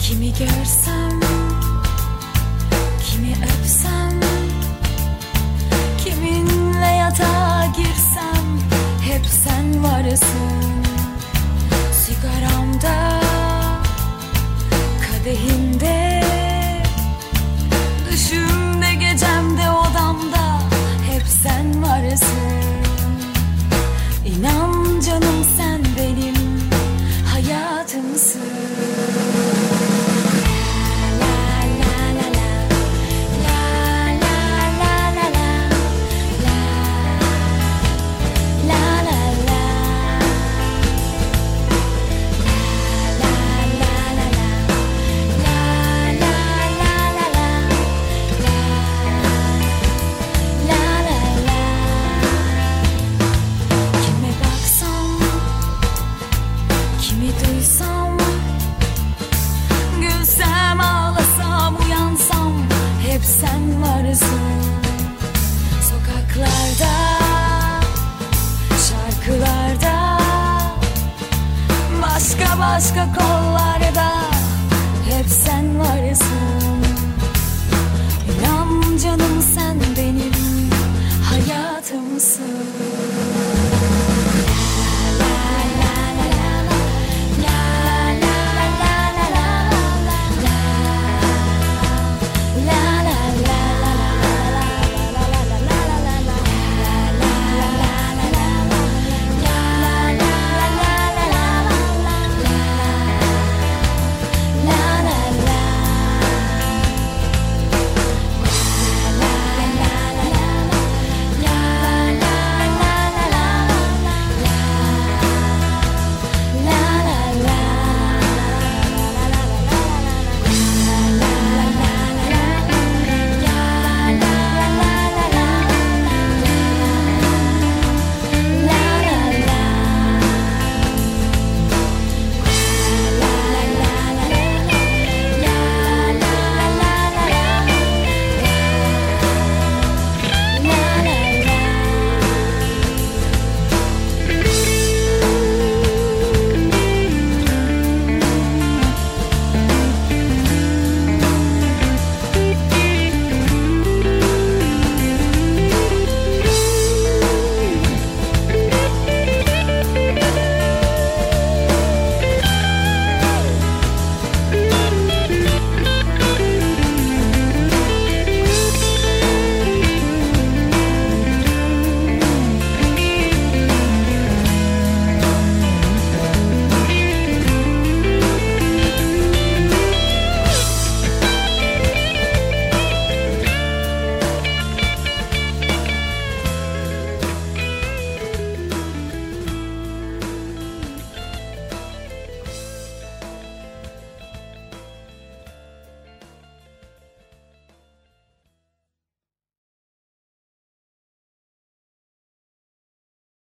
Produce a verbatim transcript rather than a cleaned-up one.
Kimi görsem, kimi öpsem, kiminle yatağa girsem hep sen varsın. Sigaramda, kadehimde, düşümde, gecemde, odamda hep sen varsın. İnan canım, sen benim hayatımsın. Gülsem, ağlasam, uyansam hep sen varsın. Sokaklarda, şarkılarda, başka başka kollarda hep sen varsın. İnan canım, sen benim hayatımsın.